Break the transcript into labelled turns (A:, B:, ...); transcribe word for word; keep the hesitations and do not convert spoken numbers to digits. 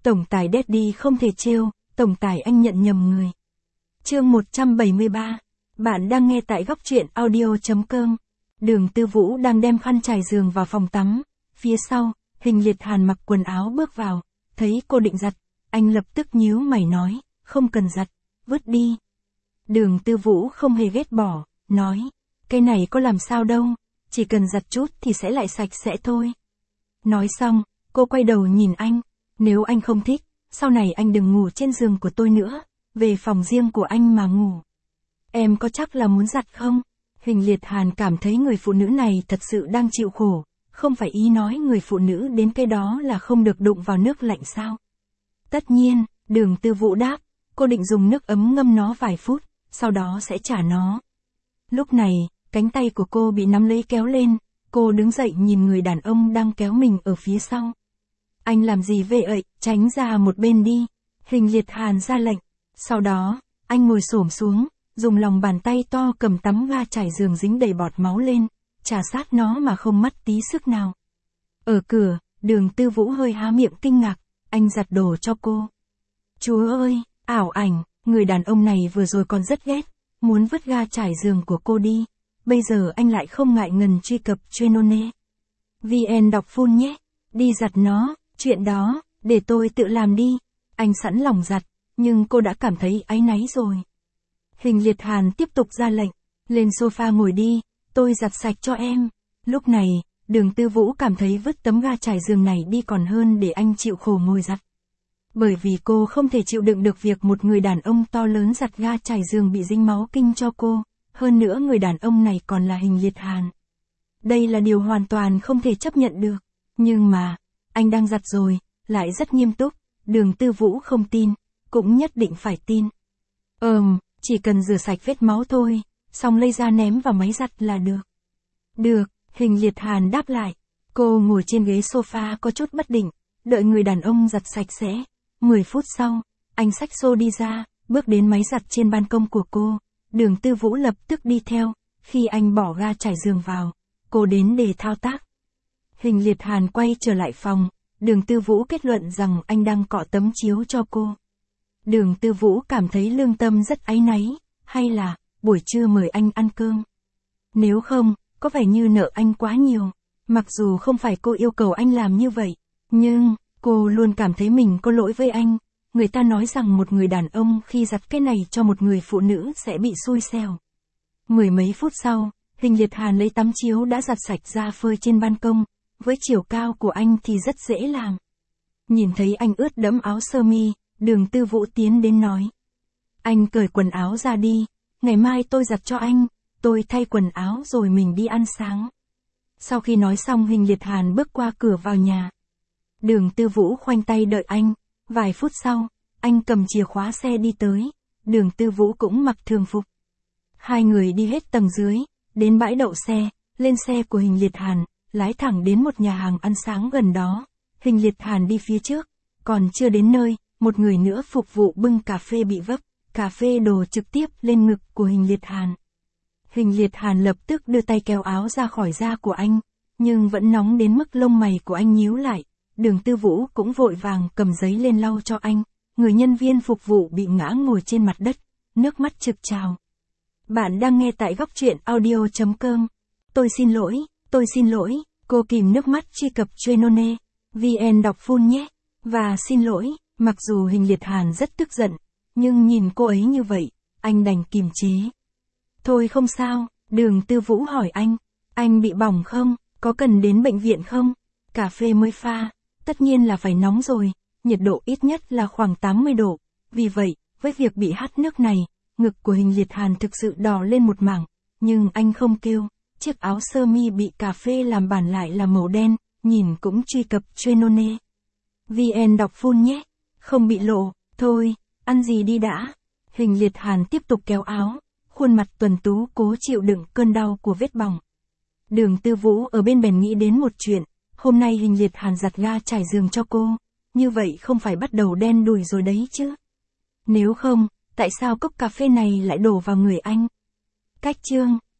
A: Tổng tài Daddy không thể trêu, tổng tài anh nhận nhầm người. Chương một trăm bảy mươi ba. Bạn đang nghe tại góc truyện audio chấm com. Đường Tư Vũ đang đem khăn trải giường vào phòng tắm. Phía sau, Hình Liệt Hàn mặc quần áo bước vào, thấy cô định giặt, anh lập tức nhíu mày nói, không cần giặt, vứt đi. Đường Tư Vũ không hề ghét bỏ, nói, cái này có làm sao đâu, chỉ cần giặt chút thì sẽ lại sạch sẽ thôi. Nói xong, cô quay đầu nhìn anh, nếu anh không thích, sau này anh đừng ngủ trên giường của tôi nữa, về phòng riêng của anh mà ngủ. Em có chắc là muốn giặt không? Hình Liệt Hàn cảm thấy người phụ nữ này thật sự đang chịu khổ, không phải ý nói người phụ nữ đến cái đó là không được đụng vào nước lạnh sao? Tất nhiên, Đường Tư Vũ đáp, cô định dùng nước ấm ngâm nó vài phút, sau đó sẽ trả nó. Lúc này, cánh tay của cô bị nắm lấy kéo lên, cô đứng dậy nhìn người đàn ông đang kéo mình ở phía sau. Anh làm gì vậy ậy, tránh ra một bên đi. Hình Liệt Hàn ra lệnh. Sau đó, anh ngồi xổm xuống, dùng lòng bàn tay to cầm tấm ga trải giường dính đầy bọt máu lên, chà sát nó mà không mất tí sức nào. Ở cửa, Đường Tư Vũ hơi há miệng kinh ngạc, anh giặt đồ cho cô. Chúa ơi, ảo ảnh, người đàn ông này vừa rồi còn rất ghét, muốn vứt ga trải giường của cô đi. Bây giờ anh lại không ngại ngần truy cập Chenone. vê en đọc full nhé, đi giặt nó, chuyện đó, để tôi tự làm đi. Anh sẵn lòng giặt, nhưng cô đã cảm thấy áy náy rồi. Hình Liệt Hàn tiếp tục ra lệnh, lên sofa ngồi đi, tôi giặt sạch cho em. Lúc này, Đường Tư Vũ cảm thấy vứt tấm ga trải giường này đi còn hơn để anh chịu khổ ngồi giặt. Bởi vì cô không thể chịu đựng được việc một người đàn ông to lớn giặt ga trải giường bị dính máu kinh cho cô, hơn nữa người đàn ông này còn là Hình Liệt Hàn. Đây là điều hoàn toàn không thể chấp nhận được, nhưng mà, anh đang giặt rồi, lại rất nghiêm túc, Đường Tư Vũ không tin, cũng nhất định phải tin. Ừm, chỉ cần rửa sạch vết máu thôi, xong lấy ra ném vào máy giặt là được. Được, Hình Liệt Hàn đáp lại. Cô ngồi trên ghế sofa có chút bất định, đợi người đàn ông giặt sạch sẽ. mười phút sau, anh xách xô đi ra, bước đến máy giặt trên ban công của cô. Đường Tư Vũ lập tức đi theo, khi anh bỏ ga trải giường vào, cô đến để thao tác. Hình Liệt Hàn quay trở lại phòng, Đường Tư Vũ kết luận rằng anh đang cọ tấm chiếu cho cô. Đường Tư Vũ cảm thấy lương tâm rất áy náy, hay là, buổi trưa mời anh ăn cơm. Nếu không, có vẻ như nợ anh quá nhiều, mặc dù không phải cô yêu cầu anh làm như vậy, nhưng, cô luôn cảm thấy mình có lỗi với anh. Người ta nói rằng một người đàn ông khi giặt cái này cho một người phụ nữ sẽ bị xui xẻo. Mười mấy phút sau, Hình Liệt Hàn lấy tấm chiếu đã giặt sạch ra phơi trên ban công, với chiều cao của anh thì rất dễ làm. Nhìn thấy anh ướt đẫm áo sơ mi, Đường Tư Vũ tiến đến nói. Anh cởi quần áo ra đi, ngày mai tôi giặt cho anh, tôi thay quần áo rồi mình đi ăn sáng. Sau khi nói xong Hình Liệt Hàn bước qua cửa vào nhà. Đường Tư Vũ khoanh tay đợi anh, vài phút sau, anh cầm chìa khóa xe đi tới, Đường Tư Vũ cũng mặc thường phục. Hai người đi hết tầng dưới, đến bãi đậu xe, lên xe của Hình Liệt Hàn, lái thẳng đến một nhà hàng ăn sáng gần đó. Hình Liệt Hàn đi phía trước, còn chưa đến nơi, một người nữa phục vụ bưng cà phê bị vấp, cà phê đổ trực tiếp lên ngực của Hình Liệt Hàn. Hình Liệt Hàn lập tức đưa tay kéo áo ra khỏi da của anh, nhưng vẫn nóng đến mức lông mày của anh nhíu lại. Đường Tư Vũ cũng vội vàng cầm giấy lên lau cho anh, người nhân viên phục vụ bị ngã ngồi trên mặt đất, nước mắt trực trào. Bạn đang nghe tại góc truyện audio chấm com. Tôi xin lỗi, tôi xin lỗi, cô kìm nước mắt truy cập Chenone, vê en đọc full nhé, và xin lỗi, mặc dù Hình Liệt Hàn rất tức giận, nhưng nhìn cô ấy như vậy, anh đành kìm chế. Thôi không sao, Đường Tư Vũ hỏi anh, anh bị bỏng không, có cần đến bệnh viện không? Cà phê mới pha, tất nhiên là phải nóng rồi, nhiệt độ ít nhất là khoảng tám mươi độ, vì vậy, với việc bị hắt nước này, ngực của Hình Liệt Hàn thực sự đỏ lên một mảng, nhưng anh không kêu, chiếc áo sơ mi bị cà phê làm bản lại là màu đen, nhìn cũng truy cập Chenone. vê en đọc full nhé, không bị lộ, thôi, ăn gì đi đã. Hình Liệt Hàn tiếp tục kéo áo, khuôn mặt tuấn tú cố chịu đựng cơn đau của vết bỏng. Đường Tư Vũ ở bên bèn nghĩ đến một chuyện, hôm nay Hình Liệt Hàn giặt ga trải giường cho cô, như vậy không phải bắt đầu đen đủi rồi đấy chứ. Nếu không, tại sao cốc cà phê này lại đổ vào người anh? Cách chương